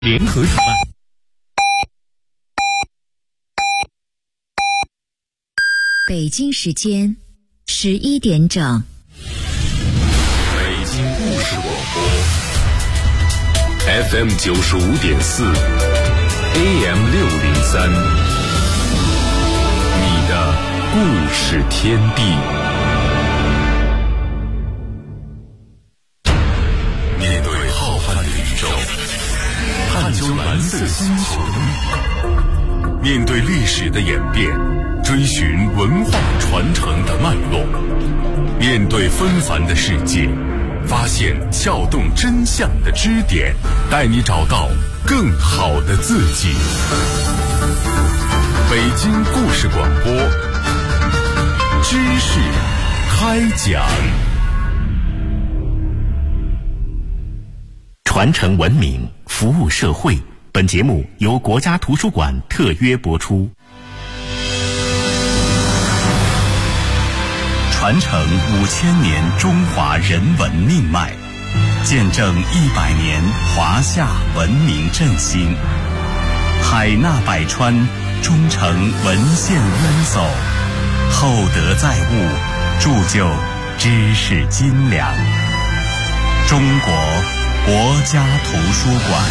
联合主办。 北京时间11点整。 北京故事广播 FM 95.4 AM 603，你的故事天地。面对浩瀚的宇宙，探究蓝色星球的秘密，面对历史的演变，追寻文化传承的脉络，面对纷繁的世界，发现撬动真相的支点，带你找到更好的自己。北京故事广播，知识开讲。 传承文明，服务社会。本节目由国家图书馆特约播出。传承5000年中华人文命脉，见证100年华夏文明振兴。海纳百川，忠诚文献渊薮，厚德载物，铸就知识斤两。中国国家图书馆。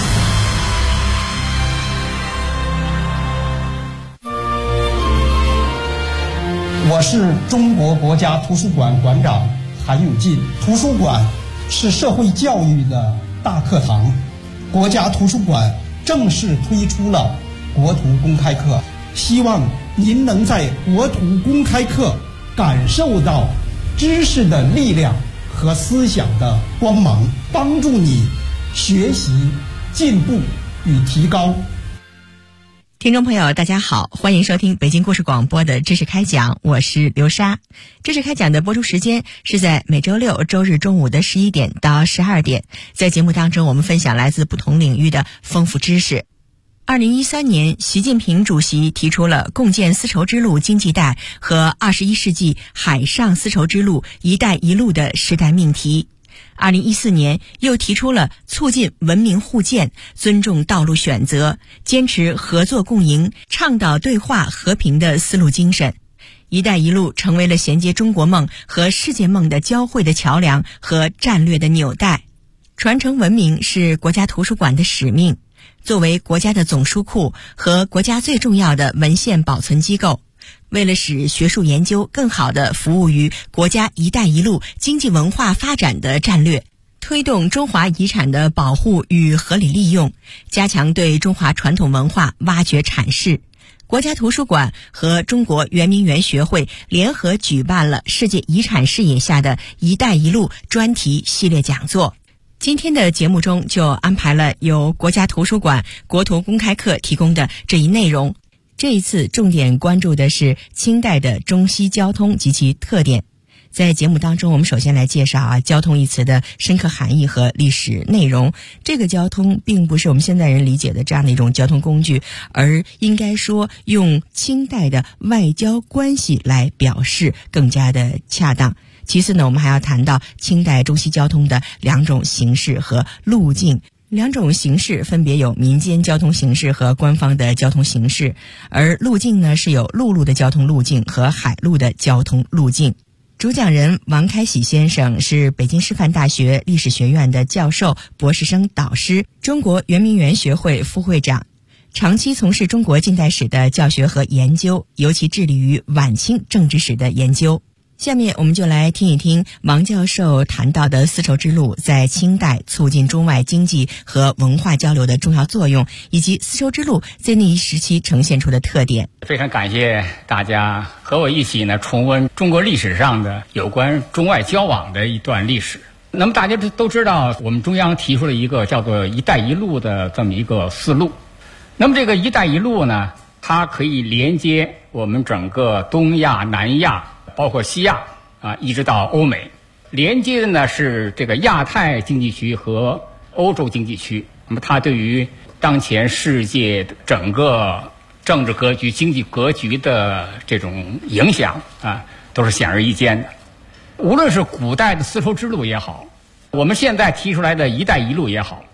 我是中国国家图书馆馆长韩永进。图书馆是社会教育的大课堂，国家图书馆正式推出了国图公开课，希望您能在国图公开课感受到知识的力量和思想的光芒，帮助你学习进步与提高。 听众朋友大家好，欢迎收听北京故事广播的知识开讲，我是刘莎。知识开讲的播出时间是在每周六周日中午的11点到12点，在节目当中我们分享来自不同领域的丰富知识。2013年，习近平主席提出了共建丝绸之路经济带和21世纪海上丝绸之路“一带一路”的时代命题。2014年又提出了促进文明互鉴、尊重道路选择、坚持合作共赢、倡导对话和平的丝路精神。一带一路成为了衔接中国梦和世界梦的交汇的桥梁和战略的纽带。传承文明是国家图书馆的使命，作为国家的总书库和国家最重要的文献保存机构，为了使学术研究更好地服务于国家“一带一路”经济文化发展的战略，推动中华遗产的保护与合理利用，加强对中华传统文化挖掘阐释，国家图书馆和中国圆明园学会联合举办了世界遗产视野下的“一带一路”专题系列讲座。今天的节目中就安排了由国家图书馆国图公开课提供的这一内容。这一次重点关注的是清代的中西交通及其特点。在节目当中，我们首先来介绍交通一词的深刻含义和历史内容。这个交通并不是我们现代人理解的这样的一种交通工具，而应该说用清代的外交关系来表示更加的恰当。其次呢，我们还要谈到清代中西交通的两种形式和路径。两种形式分别有民间交通形式和官方的交通形式，而路径呢是有陆路的交通路径和海路的交通路径。主讲人王开喜先生是北京师范大学历史学院的教授、博士生导师，中国圆明园学会副会长，长期从事中国近代史的教学和研究，尤其致力于晚清政治史的研究。下面我们就来听一听王教授谈到的丝绸之路在清代促进中外经济和文化交流的重要作用，以及丝绸之路在那一时期呈现出的特点。 非常感谢大家和我一起重温中国历史上的有关中外交往的一段历史。那么大家都知道，我们中央提出了一个叫做“一带一路”的这么一个思路。那么这个“一带一路”呢，它可以连接我们整个东亚、南亚，包括西亚一直到欧美，连接的呢是这个亚太经济区和欧洲经济区。那么它对于当前世界整个政治格局、经济格局的这种影响都是显而易见的。无论是古代的丝绸之路也好，我们现在提出来的一带一路也好，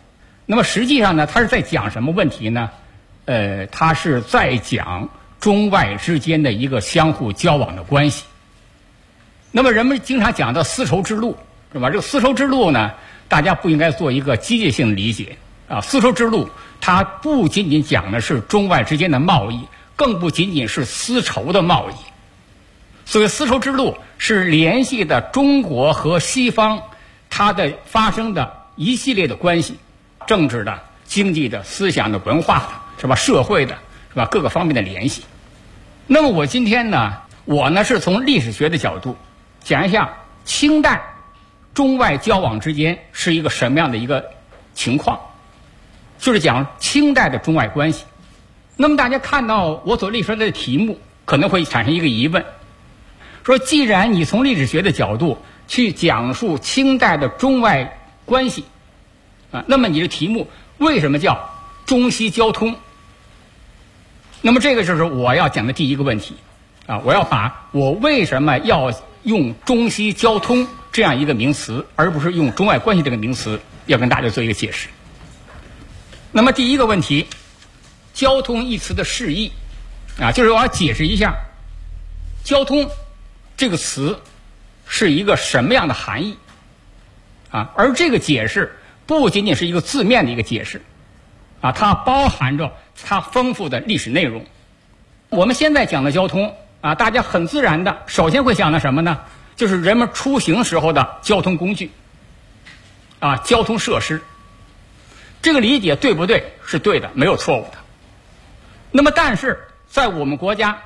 那么实际上呢，他是在讲什么问题呢？他是在讲中外之间的一个相互交往的关系。那么人们经常讲到丝绸之路，是吧？这个丝绸之路呢，大家不应该做一个机械性的理解啊。丝绸之路它不仅仅讲的是中外之间的贸易，更不仅仅是丝绸的贸易。所以丝绸之路是联系的中国和西方它的发生的一系列的关系，政治的、经济的、思想的、文化的，是吧？社会的，是吧？各个方面的联系。那么我今天呢，我呢是从历史学的角度讲一下清代中外交往之间是一个什么样的一个情况，就是讲清代的中外关系。那么大家看到我所列出来的题目，可能会产生一个疑问，说既然你从历史学的角度去讲述清代的中外关系啊，那么你的题目为什么叫中西交通？那么这个就是我要讲的第一个问题啊，我要把我为什么要用中西交通这样一个名词，而不是用中外关系这个名词，要跟大家做一个解释。那么第一个问题，交通一词的释义啊，就是我要解释一下交通这个词是一个什么样的含义啊，而这个解释不仅仅是一个字面的一个解释啊，它包含着它丰富的历史内容。我们现在讲的交通啊，大家很自然的首先会想到什么呢？就是人们出行时候的交通工具啊，交通设施。这个理解对不对？是对的，没有错误的。那么但是在我们国家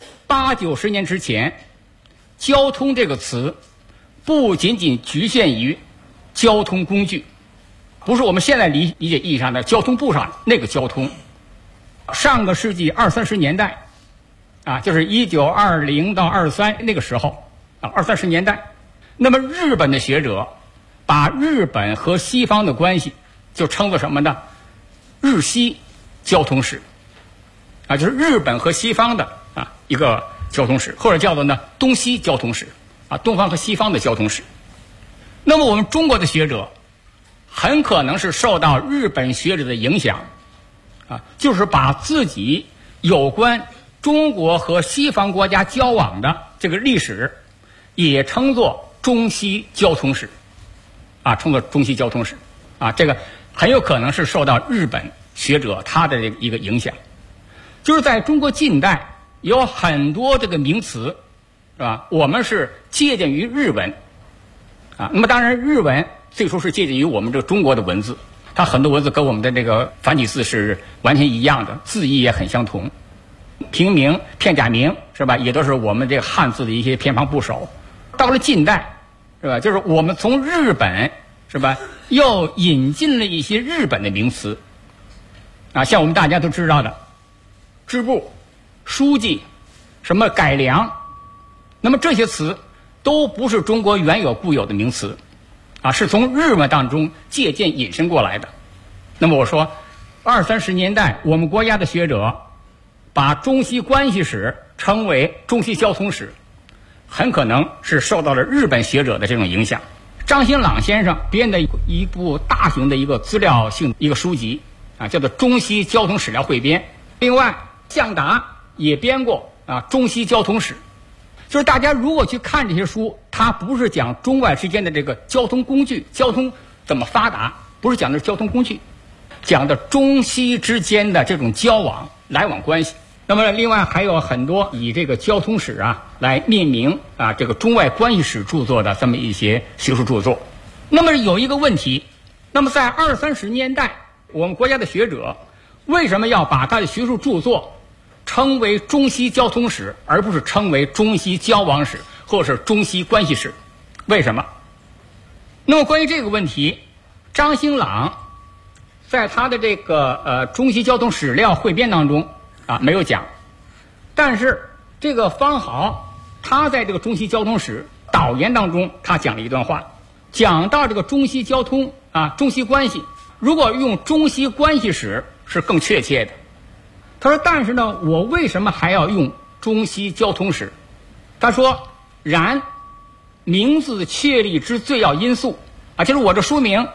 80、90年之前，交通这个词不仅仅局限于交通工具，不是我们现在理解意义上的交通部上那个交通。上个世纪20、30年代啊，就是1920到23那个时候啊，20、30年代，那么日本的学者把日本和西方的关系就称作什么呢？日西交通史啊，就是日本和西方的啊一个交通史，或者叫做呢东西交通史啊，东方和西方的交通史。那么我们中国的学者很可能是受到日本学者的影响啊，就是把自己有关中国和西方国家交往的这个历史也称作中西交通史啊，称作中西交通史啊，这个很有可能是受到日本学者他的一个影响。就是在中国近代有很多这个名词是吧，我们是借鉴于日文啊，那么当然日文最初是借鉴于我们这个中国的文字，它很多文字跟我们的这个繁体字是完全一样的，字义也很相同。平名、片假名是吧，也都是我们这个汉字的一些偏旁部首。到了近代是吧，就是我们从日本是吧，又引进了一些日本的名词啊，像我们大家都知道的支部、书记、什么改良，那么这些词都不是中国原有固有的名词啊，是从日文当中借鉴引申过来的。那么我说20、30年代我们国家的学者把中西关系史称为中西交通史，很可能是受到了日本学者的这种影响。张新朗先生编的一部大型的一个资料性一个书籍啊，叫做《中西交通史料汇编》。另外向达也编过啊《中西交通史》。就是大家如果去看这些书，它不是讲中外之间的这个交通工具，交通怎么发达，不是讲的交通工具，讲的中西之间的这种交往来往关系。那么另外还有很多以这个交通史啊来命名啊这个中外关系史著作的这么一些学术著作。那么有一个问题，那么在20、30年代我们国家的学者为什么要把他的学术著作称为中西交通史，而不是称为中西交往史或者是中西关系史？为什么？那么关于这个问题，张新朗在他的这个中西交通史料汇编当中啊没有讲，但是这个方豪他在这个中西交通史导言当中他讲了一段话，讲到这个中西交通啊中西关系，如果用中西关系史是更确切的。他说但是呢，我为什么还要用中西交通史？他说然名字确立之最要因素啊，就是我这书名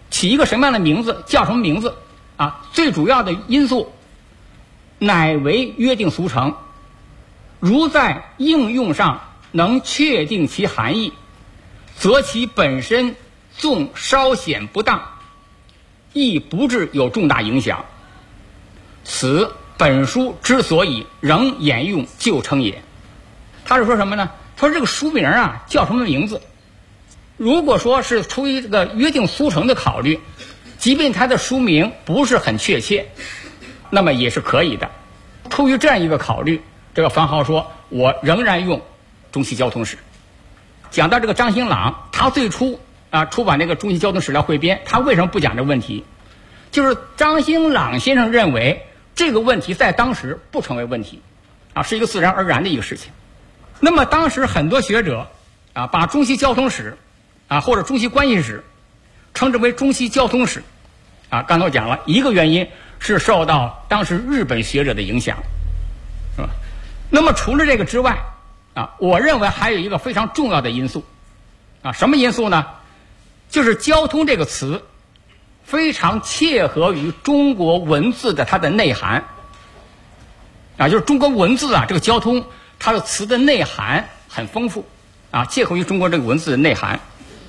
起一个什么样的名字，叫什么名字啊？最主要的因素乃为约定俗成，如在应用上能确定其含义，则其本身纵稍显不当，亦不致有重大影响。此本书之所以仍沿用旧称也。他是说什么呢？他说这个书名啊叫什么名字，如果说是出于这个约定俗成的考虑，即便他的书名不是很确切，那么也是可以的。出于这样一个考虑，这个房豪说我仍然用中西交通史。讲到这个张兴朗，他最初出版这个中西交通史料汇编，他为什么不讲这个问题？就是张兴朗先生认为这个问题在当时不成为问题是一个自然而然的一个事情。那么当时很多学者把中西交通史或者中西关系史称之为中西交通史刚才我讲了一个原因是受到当时日本学者的影响，是吧？那么除了这个之外我认为还有一个非常重要的因素什么因素呢？就是交通这个词非常切合于中国文字的它的内涵就是中国文字这个交通它的词的内涵很丰富切合于中国这个文字的内涵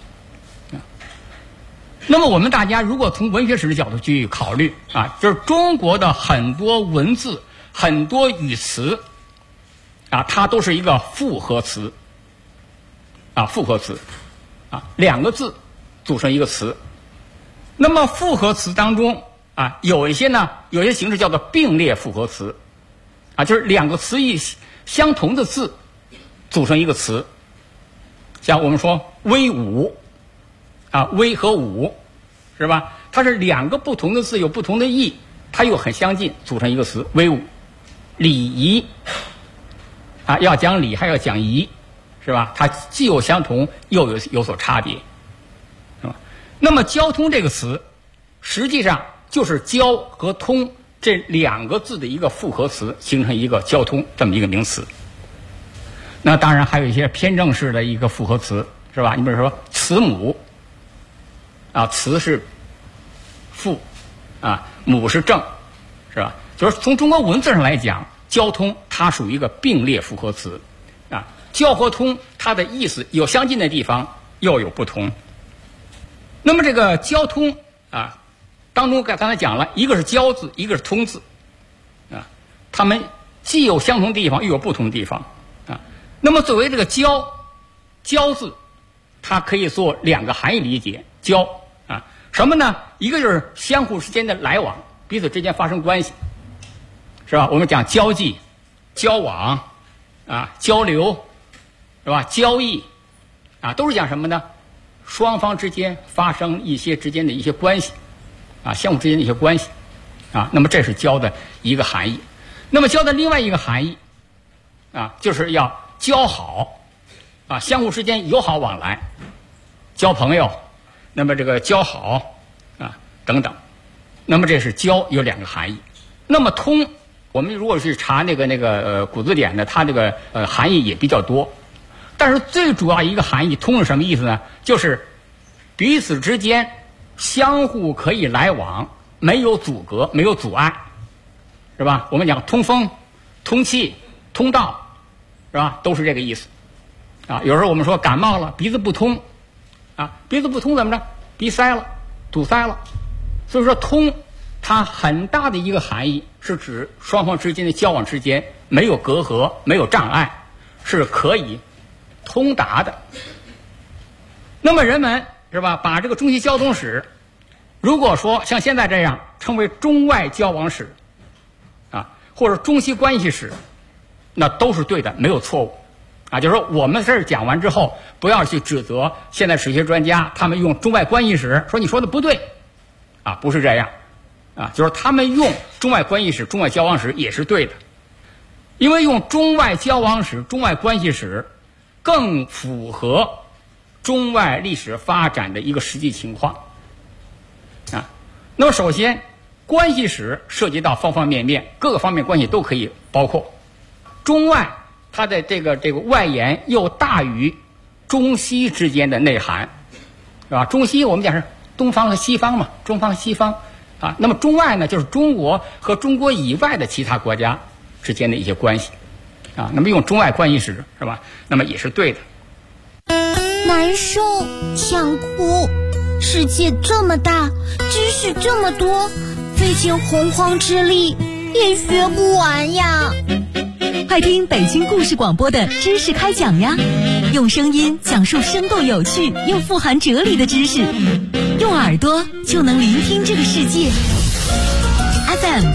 那么我们大家如果从文学史的角度去考虑就是中国的很多文字很多语词它都是一个复合词复合词两个字组成一个词。那么复合词当中有一些形式叫做并列复合词就是两个词义相同的字组成一个词，像我们说威武威和武是吧？它是两个不同的字有不同的义，它又很相近，组成一个词威武。礼仪要讲礼还要讲仪是吧？它既有相同又有所差别是吧？那么交通这个词实际上就是交和通这两个字的一个复合词，形成一个交通这么一个名词。那当然还有一些偏正式的一个复合词是吧？你比如说慈母慈是父母是正是吧？就是从中国文字上来讲，交通它属于一个并列复合词交和通它的意思有相近的地方又有不同。那么这个交通当中刚才讲了，一个是交字，一个是通字它们既有相同地方又有不同地方那么作为这个交字，它可以做两个含义理解。交什么呢？一个就是相互之间的来往，彼此之间发生关系是吧？我们讲交际交往交流是吧？交易都是讲什么呢？双方之间发生一些之间的一些关系相互之间的一些关系那么这是交的一个含义。那么交的另外一个含义就是要交好相互之间友好往来，交朋友，那么这个交好等等。那么这是交有两个含义。那么通，我们如果是查那个古字典呢，它这个含义也比较多，但是最主要一个含义通是什么意思呢？就是彼此之间相互可以来往，没有阻隔，没有阻碍是吧？我们讲通风通气通道是吧？都是这个意思有时候我们说感冒了鼻子不通鼻子不通怎么着？鼻塞了，堵塞了。所以说通它很大的一个含义是指双方之间的交往之间没有隔阂，没有障碍，是可以通达的。那么人们是吧，把这个中西交通史如果说像现在这样称为中外交往史或者中西关系史，那都是对的，没有错误就是说我们这儿讲完之后，不要去指责现在史学专家他们用中外关系史说你说的不对不是这样就是他们用中外关系史中外交往史也是对的，因为用中外交往史中外关系史更符合中外历史发展的一个实际情况那么首先关系史涉及到方方面面，各个方面关系都可以包括。中外它的这个外延又大于中西之间的内涵是吧？中西我们讲是东方和西方嘛，中方和西方啊。那么中外呢，就是中国和中国以外的其他国家之间的一些关系啊。那么用中外关系史是吧？那么也是对的。 难受，想哭。世界这么大，知识这么多，费尽洪荒之力也学不完呀。 快听北京故事广播的知识开讲呀，用声音讲述生动有趣又富含哲理的知识，用耳朵就能聆听这个世界。FM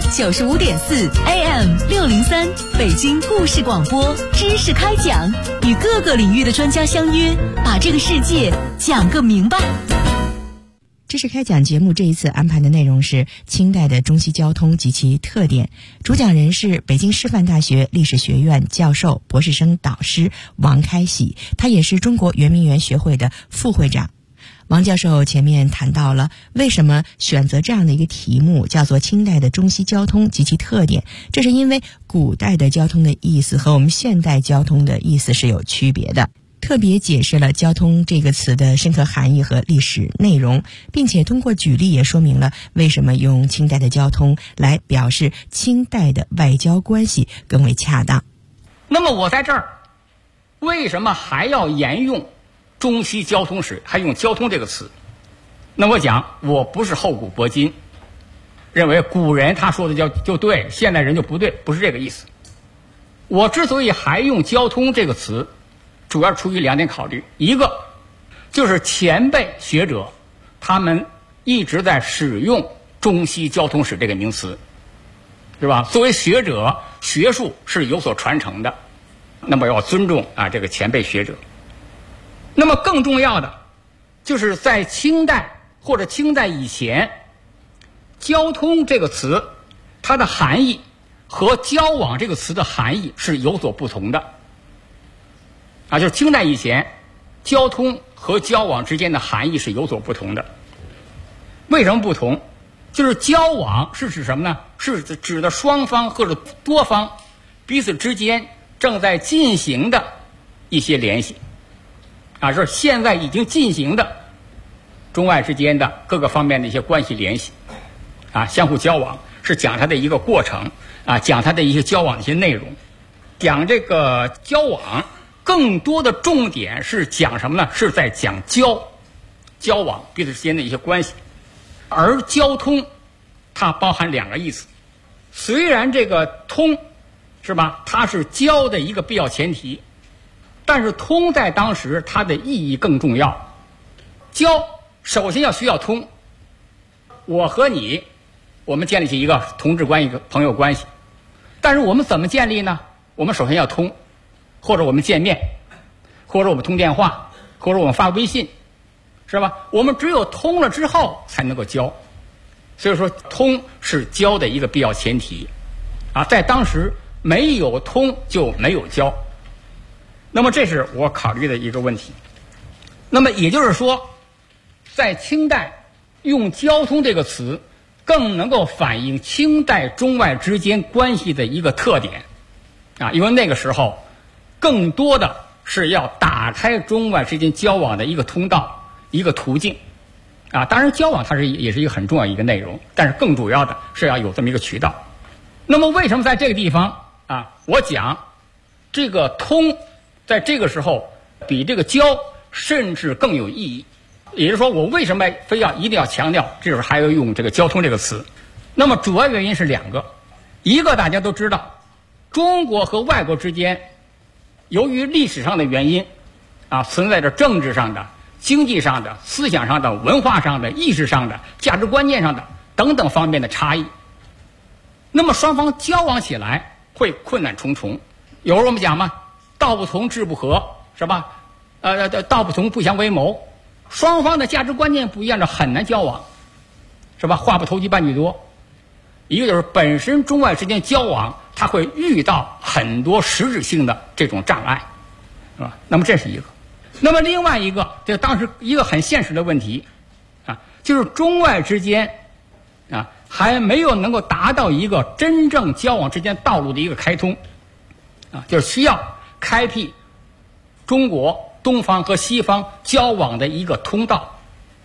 95.4 AM 603，北京故事广播知识开讲，与各个领域的专家相约，把这个世界讲个明白。 知识开讲节目这一次安排的内容是清代的中西交通及其特点，主讲人是北京师范大学历史学院教授、博士生导师王开喜，他也是中国圆明园学会的副会长。王教授前面谈到了为什么选择这样的一个题目，叫做清代的中西交通及其特点，这是因为古代的交通的意思和我们现代交通的意思是有区别的，特别解释了交通这个词的深刻含义和历史内容，并且通过举例也说明了为什么用清代的交通来表示清代的外交关系更为恰当。 那么我在这儿为什么还要沿用中西交通史，还用交通这个词？那我讲我不是厚古薄今，认为古人他说的就对，现代人就不对，不是这个意思。我之所以还用交通这个词，主要出于两点考虑，一个就是前辈学者他们一直在使用中西交通史这个名词，是吧？作为学者，学术是有所传承的，那么要尊重这个前辈学者。那么更重要的就是在清代或者清代以前，交通这个词它的含义和交往这个词的含义是有所不同的就是清代以前，交通和交往之间的含义是有所不同的。为什么不同？就是交往是指什么呢？是指的双方或者多方彼此之间正在进行的一些联系是现在已经进行的中外之间的各个方面的一些关系联系相互交往，是讲它的一个过程讲它的一些交往的一些内容。讲这个交往更多的重点是讲什么呢？是在讲交往彼此之间的一些关系。而交通它包含两个意思，虽然这个通是吧，它是交的一个必要前提，但是通在当时它的意义更重要。交首先需要通，我和你我们建立起一个同志关系、朋友关系，但是我们怎么建立呢？我们首先要通，或者我们见面，或者我们通电话，或者我们发微信，是吧？我们只有通了之后才能够交，所以说通是交的一个必要前提在当时没有通就没有交。那么这是我考虑的一个问题。那么也就是说，在清代用交通这个词更能够反映清代中外之间关系的一个特点因为那个时候更多的是要打开中外之间交往的一个通道、一个途径当然交往它也是一个很重要的一个内容，但是更主要的是要有这么一个渠道。那么为什么在这个地方我讲这个通在这个时候比这个交甚至更有意义？也就是说，我为什么一定要强调这时候还要用这个交通这个词？那么主要原因是两个，一个大家都知道，中国和外国之间由于历史上的原因存在着政治上的、经济上的、思想上的、文化上的、意识上的、价值观念上的等等方面的差异，那么双方交往起来会困难重重。有时候我们讲嘛，道不同志不和，是吧？道不同不相为谋，双方的价值观念不一样的很难交往，是吧？话不投机半句多。一个就是本身中外之间交往它会遇到很多实质性的这种障碍，是吧？那么这是一个。那么另外一个，就当时一个很现实的问题就是中外之间还没有能够达到一个真正交往之间道路的一个开通就是需要开辟中国东方和西方交往的一个通道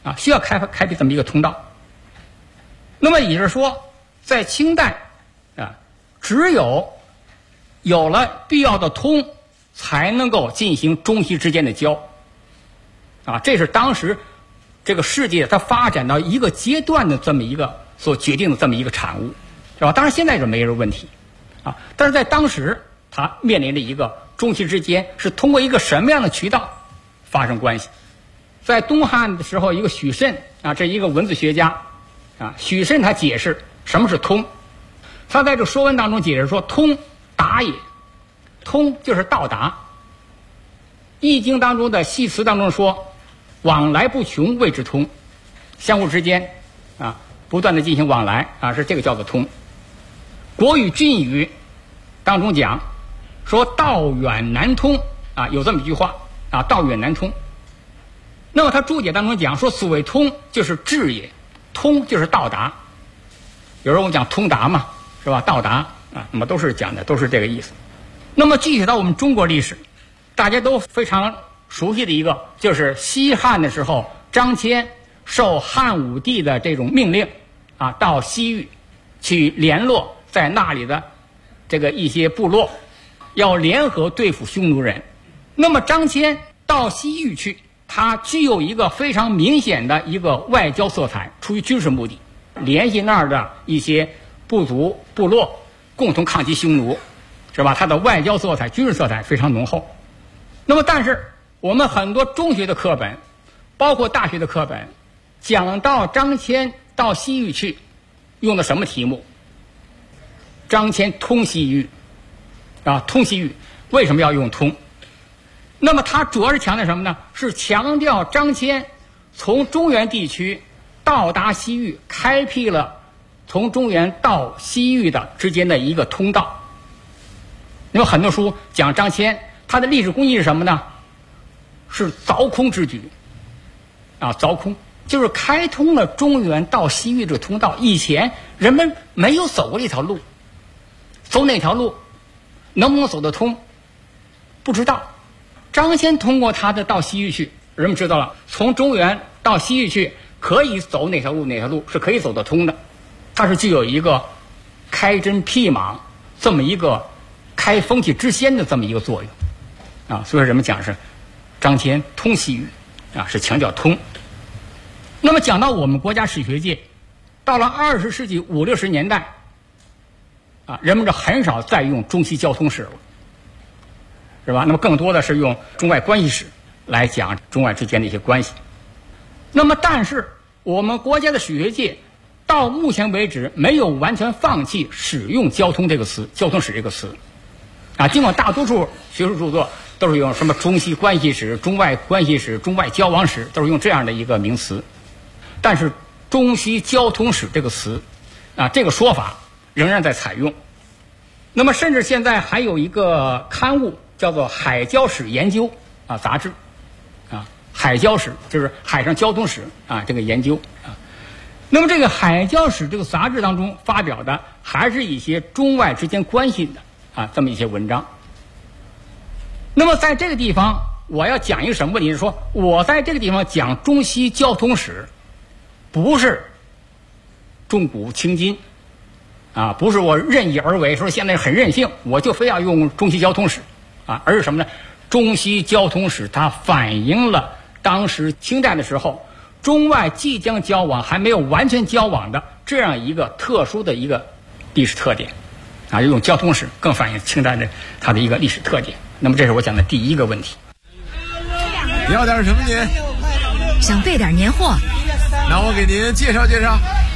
需要开辟这么一个通道。那么也就是说，在清代只有了必要的通，才能够进行中西之间的交。这是当时这个世界它发展到一个阶段的这么一个所决定的这么一个产物，是吧？当然现在是没有问题但是在当时它面临着一个中西之间是通过一个什么样的渠道发生关系。在东汉的时候，一个许慎这一个文字学家许慎他解释什么是通。他在这《说文》当中解释说，通达也，通就是到达。易经当中的系辞当中说，往来不穷谓之通，相互之间不断的进行往来是这个叫做通。国语郡语当中讲说，道远难通有这么一句话道远难通。那么他注解当中讲说，所谓通就是至也，通就是到达。有时候我们讲通达嘛，是吧？到达那么都是讲的都是这个意思。那么具体到我们中国历史，大家都非常熟悉的一个，就是西汉的时候，张骞受汉武帝的这种命令到西域去联络在那里的这个一些部落，要联合对付匈奴人。那么张骞到西域去，他具有一个非常明显的一个外交色彩，出于军事目的，联系那儿的一些部族部落，共同抗击匈奴，是吧？他的外交色彩、军事色彩非常浓厚。那么但是我们很多中学的课本，包括大学的课本，讲到张骞到西域去，用的什么题目？张骞通西域通西域。为什么要用通？那么他主要是强调什么呢？是强调张骞从中原地区到达西域，开辟了从中原到西域的之间的一个通道。有很多书讲张骞，他的历史功绩是什么呢？是凿空之举凿空就是开通了中原到西域这个通道。以前人们没有走过这条路，走哪条路能不能走得通不知道。张骞通过他的到西域去，人们知道了从中原到西域去可以走哪条路是可以走得通的。它是具有一个开针辟盲这么一个开风气之先的这么一个作用所以人们讲是张骞通西域是强调通。那么讲到我们国家史学界，到了20世纪50、60年代人们就很少再用中西交通史了，是吧？那么更多的是用中外关系史来讲中外之间的一些关系。那么但是我们国家的史学界到目前为止没有完全放弃使用交通这个词，交通史这个词尽管大多数学术著作都是用什么中西关系史、中外关系史、中外交往史，都是用这样的一个名词，但是中西交通史这个词这个说法仍然在采用。那么甚至现在还有一个刊物叫做《海交史研究》杂志海交史就是海上交通史这个研究那么这个海交史这个杂志当中发表的还是一些中外之间关系的这么一些文章。那么在这个地方我要讲一个什么问题，是说我在这个地方讲中西交通史，不是重古轻今不是我任意而为，说现在很任性我就非要用中西交通史而是什么呢？中西交通史它反映了当时清代的时候中外即将交往还没有完全交往的这样一个特殊的一个历史特点用交通史更反映清代的它的一个历史特点。那么这是我讲的第一个问题。 你要点什么您？ 想备点年货。 那我给您介绍介绍。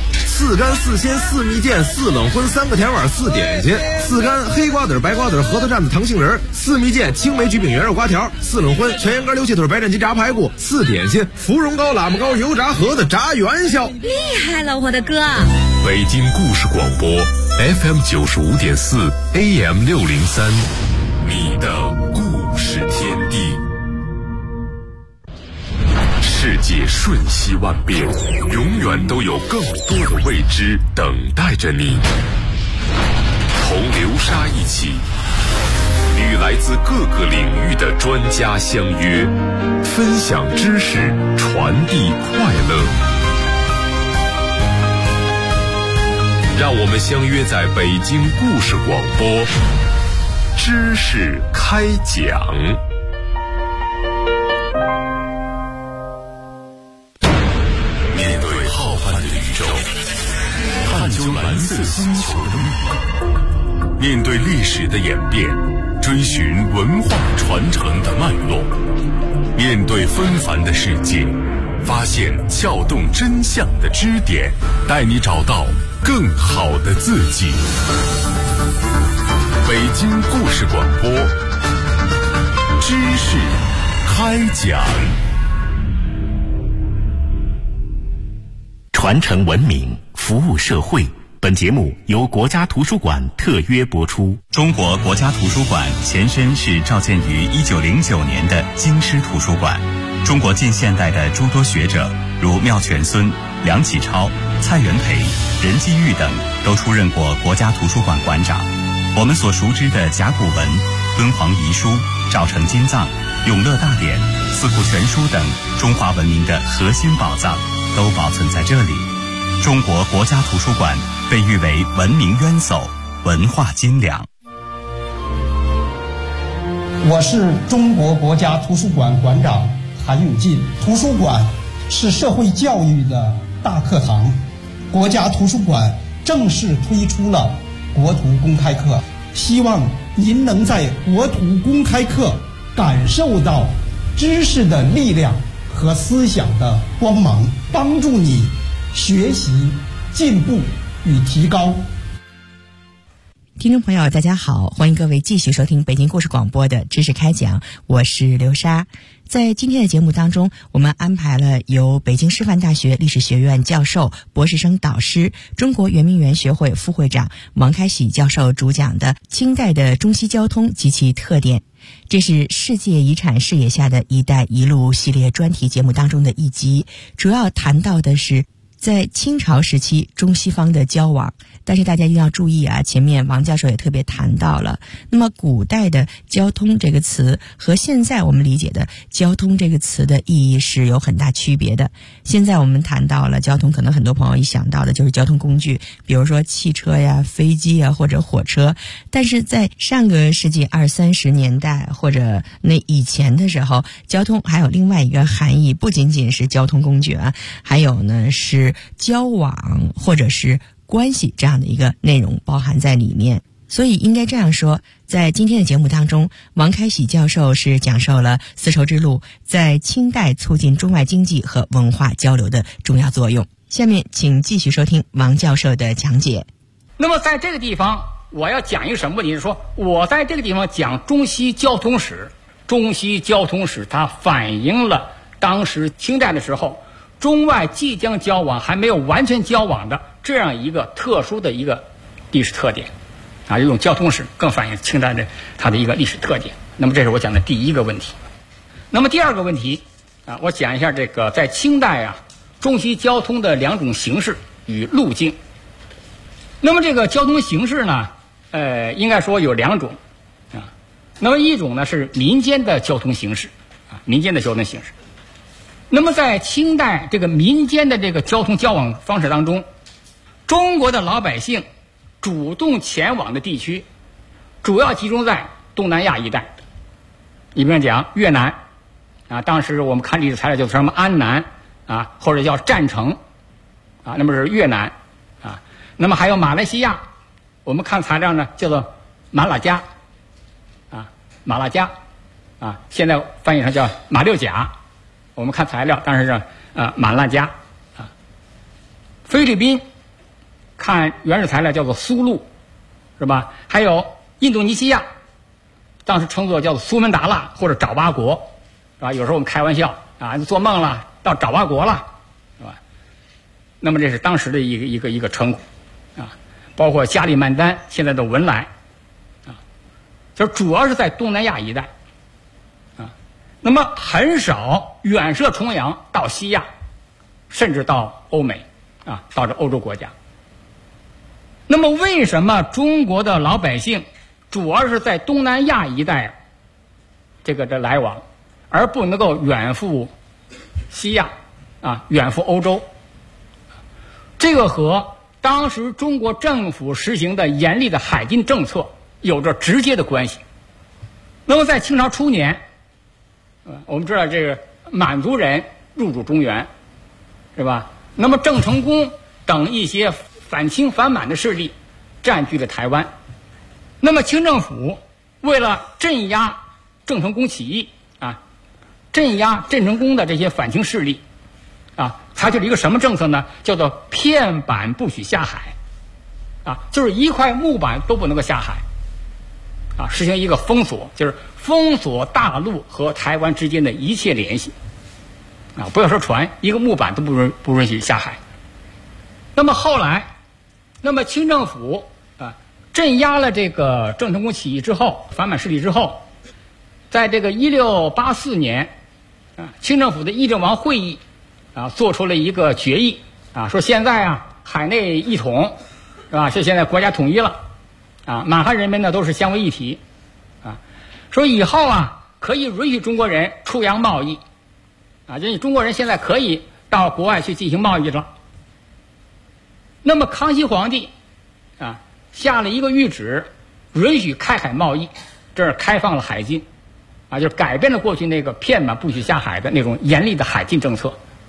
4干4鲜4蜜饯4冷荤3个甜碗4点心，4干黑瓜子白瓜子核桃蘸子糖杏仁，4蜜饯青梅橘饼圆肉瓜条，4冷荤全羊肝溜切腿白斩鸡炸排骨，4点心芙蓉糕喇嘛糕油炸盒子炸元宵。 厉害了我的哥！ 北京故事广播 FM 95.4 AM 603，你的故事天地。世界瞬息万变，永远都有更多的未知等待着你。同流沙一起，与来自各个领域的专家相约， 分享知识，传递快乐。让我们相约在北京故事广播，知识开讲。面对浩瀚的宇宙，探究蓝色星球的秘密，面对历史的演变，追寻文化传承的脉络，面对纷繁的世界，发现撬动真相的支点，带你找到更好的自己。北京故事广播，知识开讲。 传承文明，服务社会。本节目由国家图书馆特约播出。中国国家图书馆前身是召建于1909年的京师图书馆。中国近现代的诸多学者，如妙泉孙、梁启超、蔡元培、任继玉等，都出任过国家图书馆馆长。我们所熟知的甲骨文、敦煌遗书、赵城金藏、永乐大典、四库全书等中华文明的核心宝藏，都保存在这里。中国国家图书馆被誉为文明渊薮、文化金粮。 我是中国国家图书馆馆长韩永进。图书馆是社会教育的大课堂，国家图书馆正式推出了国图公开课，希望您能在国图公开课感受到知识的力量和思想的光芒，帮助你学习、进步与提高。 听众朋友大家好，欢迎各位继续收听北京故事广播的知识开讲，我是刘莎。在今天的节目当中，我们安排了由北京师范大学历史学院教授、博士生导师、中国圆明园学会副会长王开喜教授主讲的清代的中西交通及其特点。这是世界遗产视野下的一带一路系列专题节目当中的一集，主要谈到的是在清朝时期中西方的交往。但是大家一定要注意啊，前面王教授也特别谈到了，那么古代的交通这个词和现在我们理解的交通这个词的意义是有很大区别的。现在我们谈到了交通，可能很多朋友一想到的就是交通工具，比如说汽车呀、飞机呀或者火车。但是在上个世纪20-30年代或者那以前的时候，交通还有另外一个含义，不仅仅是交通工具啊，还有呢是交往或者是关系这样的一个内容包含在里面。所以应该这样说，在今天的节目当中，王开喜教授是讲授了丝绸之路在清代促进中外经济和文化交流的重要作用。下面请继续收听王教授的讲解。 那么在这个地方我要讲一个什么问题，是说我在这个地方讲中西交通史。中西交通史它反映了当时清代的时候中外即将交往还没有完全交往的这样一个特殊的一个历史特点啊，用交通史更反映清代的它的一个历史特点。那么这是我讲的第一个问题。那么第二个问题啊，我讲一下这个在清代啊中西交通的两种形式与路径。那么这个交通形式呢应该说有两种啊。那么一种呢是民间的交通形式啊，民间的交通形式。那么在清代这个民间的这个交通交往方式当中，中国的老百姓主动前往的地区主要集中在东南亚一带。你比方讲越南啊，当时我们看历史材料叫什么安南啊，或者叫占城啊，那么是越南啊。那么还有马来西亚，我们看材料呢叫做马拉加啊，马拉加啊，现在翻译成叫马六甲。我们看材料当时是马拉加啊。菲律宾看原始材料叫做苏禄，是吧？还有印度尼西亚，当时称作叫做苏门答腊或者爪哇国，是吧？有时候我们开玩笑啊，做梦了，到爪哇国了，是吧？那么这是当时的一个称呼啊，包括加里曼丹现在的文莱啊，就是主要是在东南亚一带啊，那么很少远涉重洋到西亚，甚至到欧美啊，到这欧洲国家。那么为什么中国的老百姓主要是在东南亚一带这来往？ 而不能够远赴西亚远赴欧洲。这个和当时中国政府实行的严厉的海禁政策有着直接的关系。那么在清朝初年，我们知道这个满族人入主中原，是吧？那么郑成功等一些反清反满的势力占据了台湾。那么清政府为了镇压郑成功起义镇压郑成功的这些反清势力采取了一个什么政策呢？叫做片板不许下海就是一块木板都不能够下海实行一个封锁，就是封锁大陆和台湾之间的一切联系不要说船，一个木板都不允许下海。那么后来，清政府镇压了这个郑成功起义之后，反满势力之后，在这个1684年清政府的议政王会议做出了一个决议说现在海内一统，是吧？是现在国家统一了满汉人民呢都是相为一体说以后可以允许中国人出洋贸易因为中国人现在可以到国外去进行贸易了。那么康熙皇帝下了一个谕旨，允许开海贸易，这是开放了海禁就改变了过去那个片板不许下海的那种严厉的海禁政策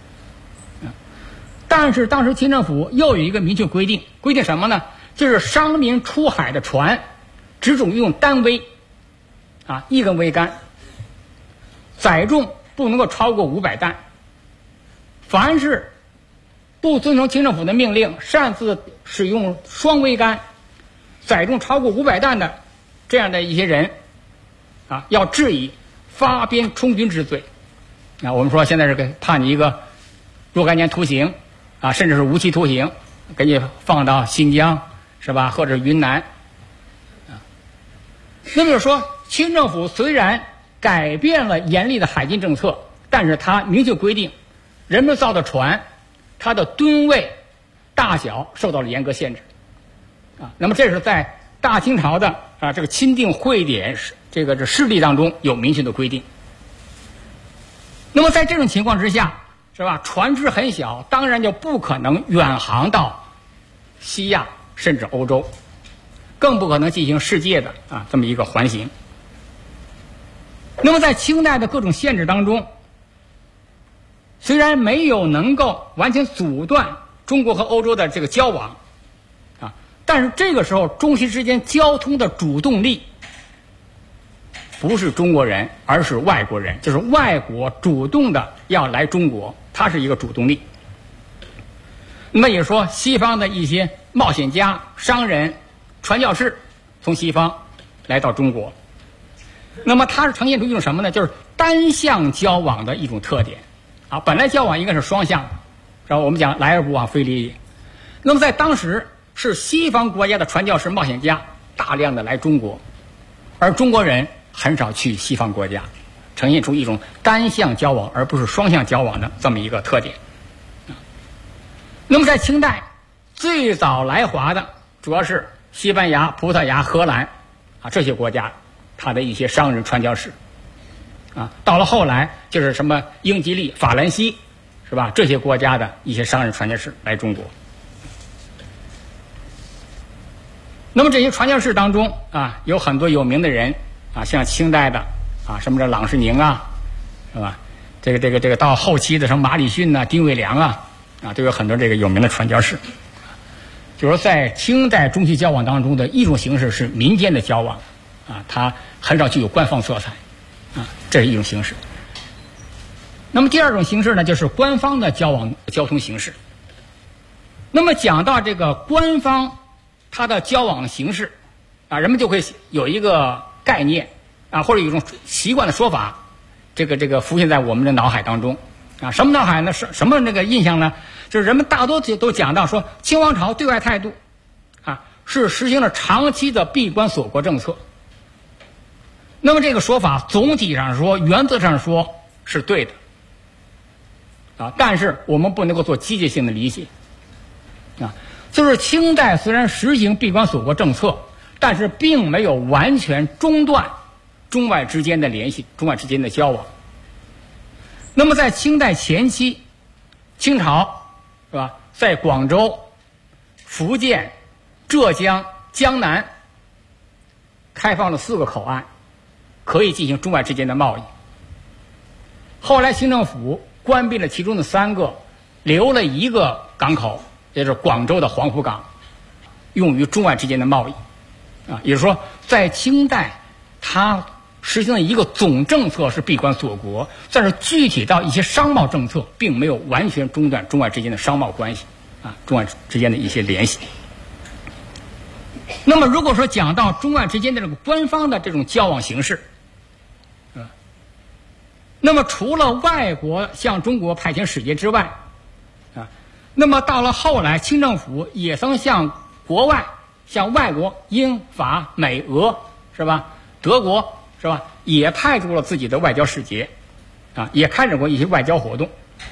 但是当时清政府又有一个明确规定什么呢？就是商民出海的船只准用单桅一根桅杆，载重不能够超过500担。凡是不遵从清政府的命令，擅自使用双桅杆，载重超过500担的这样的一些人要治以发边充军之罪我们说现在是判你一个若干年徒刑甚至是无期徒刑，给你放到新疆，是吧？或者云南那么就是说，清政府虽然改变了严厉的海禁政策，但是它明确规定，人们造的船，它的吨位、大小受到了严格限制那么这是在大清朝的这个钦定会典这事例当中有明确的规定。那么在这种情况之下，是吧？船只很小，当然就不可能远航到西亚甚至欧洲，更不可能进行世界的这么一个环形。那么在清代的各种限制当中，虽然没有能够完全阻断中国和欧洲的这个交往但是这个时候中西之间交通的主动力不是中国人，而是外国人，就是外国主动的要来中国，它是一个主动力。那么也说西方的一些冒险家、商人、传教士从西方来到中国，那么它是呈现出一种什么呢？就是单向交往的一种特点本来交往应该是双向的，然后我们讲来而不往非礼也。那么在当时是西方国家的传教士、冒险家大量的来中国，而中国人很少去西方国家，呈现出一种单向交往而不是双向交往的这么一个特点。那么在清代最早来华的主要是西班牙、葡萄牙、荷兰这些国家，他的一些商人、传教士到了后来就是什么英吉利、法兰西，是吧？这些国家的一些商人、传教士来中国。那么这些传教士当中有很多有名的人像清代的什么这郎世宁是吧？这个到后期的什么马礼逊丁伟良都有很多这个有名的传教士。就是在清代中期交往当中的一种形式是民间的交往它很少具有官方色彩这是一种形式。那么第二种形式呢，就是官方的交通形式。那么讲到这个官方它的交往形式人们就会有一个概念或者有一种习惯的说法，这个浮现在我们的脑海当中什么脑海呢？什么那个印象呢？就是人们大多都讲到说，清王朝对外态度是实行了长期的闭关锁国政策。那么这个说法总体上说、原则上说是对的但是我们不能够做机械性的理解就是清代虽然实行闭关锁国政策，但是并没有完全中断中外之间的联系、中外之间的交往那么在清代前期，清朝是吧，在广州、福建、浙江、江南开放了4个口岸，可以进行中外之间的贸易。后来清政府关闭了其中的3个，留了1个港口，也就是广州的黄浦港，用于中外之间的贸易。也就是说，在清代，它实行了一个总政策是闭关锁国，但是具体到一些商贸政策，并没有完全中断中外之间的商贸关系，中外之间的一些联系。那么，如果说讲到中外之间的这个官方的这种交往形式，那么除了外国向中国派遣使节之外，那么到了后来，清政府也曾向国外、向外国英法美俄是吧，德国是吧，也派出了自己的外交使节，也开展过一些外交活动。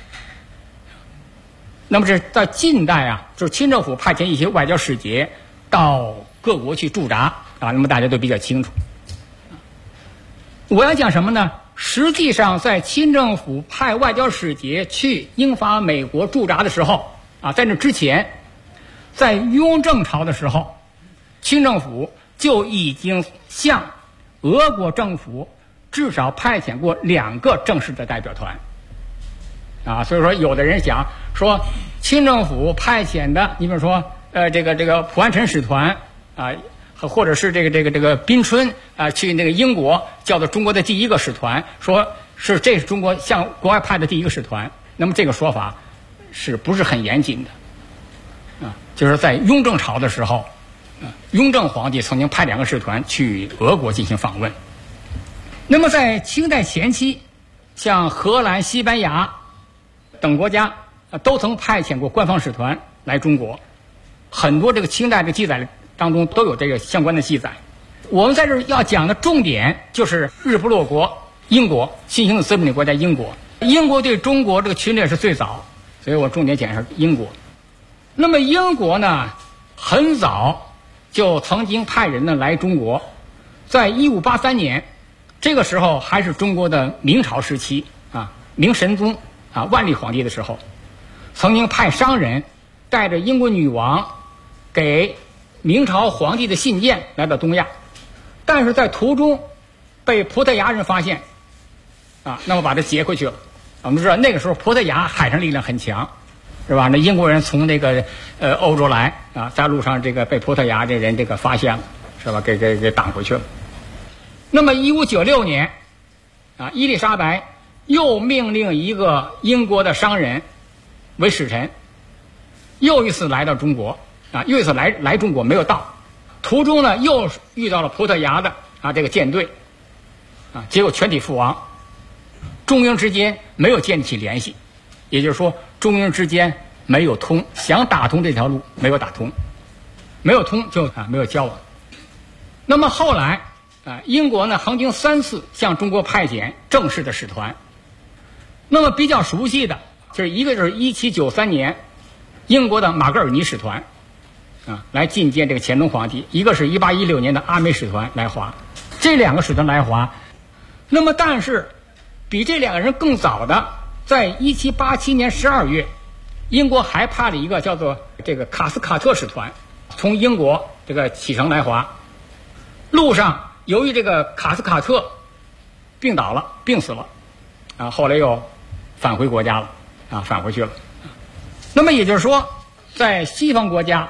那么这在近代就是清政府派遣一些外交使节到各国去驻扎那么大家都比较清楚。我要讲什么呢？实际上，在清政府派外交使节去英法美国驻扎的时候在那之前，在雍正朝的时候，清政府就已经向俄国政府至少派遣过2个正式的代表团所以说有的人想说清政府派遣的，你比如说这个蒲安臣使团或者是这个宾春去那个英国，叫做中国的第1个使团，说这是中国向国外派的第1个使团。那么这个说法是不是很严谨的就是在雍正朝的时候，雍正皇帝曾经派2个使团去俄国进行访问。那么在清代前期，像荷兰、西班牙等国家都曾派遣过官方使团来中国，很多这个清代的记载当中都有这个相关的记载。我们在这儿要讲的重点就是日不落国英国，新兴的资本主义国家英国。英国对中国这个侵略是最早，所以我重点讲一下英国。那么英国呢，很早就曾经派人呢来中国，在1583年，这个时候还是中国的明朝时期明神宗万历皇帝的时候，曾经派商人带着英国女王给明朝皇帝的信件来到东亚，但是在途中被葡萄牙人发现那么把它劫回去了。我们知道那个时候葡萄牙海上力量很强，是吧？那英国人从那个欧洲来在路上这个被葡萄牙这人这个发现了，是吧？给挡回去了。那么1596年伊丽莎白又命令一个英国的商人为使臣，又一次来到中国又一次来中国没有到，途中呢又遇到了葡萄牙的这个舰队结果全体覆亡。中英之间没有建立起联系，也就是说中英之间没有通，想打通这条路没有打通，没有通就没有交往。那么后来英国呢曾经3次向中国派遣正式的使团。那么比较熟悉的就是一个就是1793年英国的马格尔尼使团来觐见这个乾隆皇帝，一个是1816年的阿美使团来华。这2个使团来华，那么但是比这2个人更早的，在1787年12月，英国还派了一个叫做这个卡斯卡特使团从英国这个启程来华。路上由于这个卡斯卡特病倒了，病死了后来又返回国家了返回去了。那么也就是说，在西方国家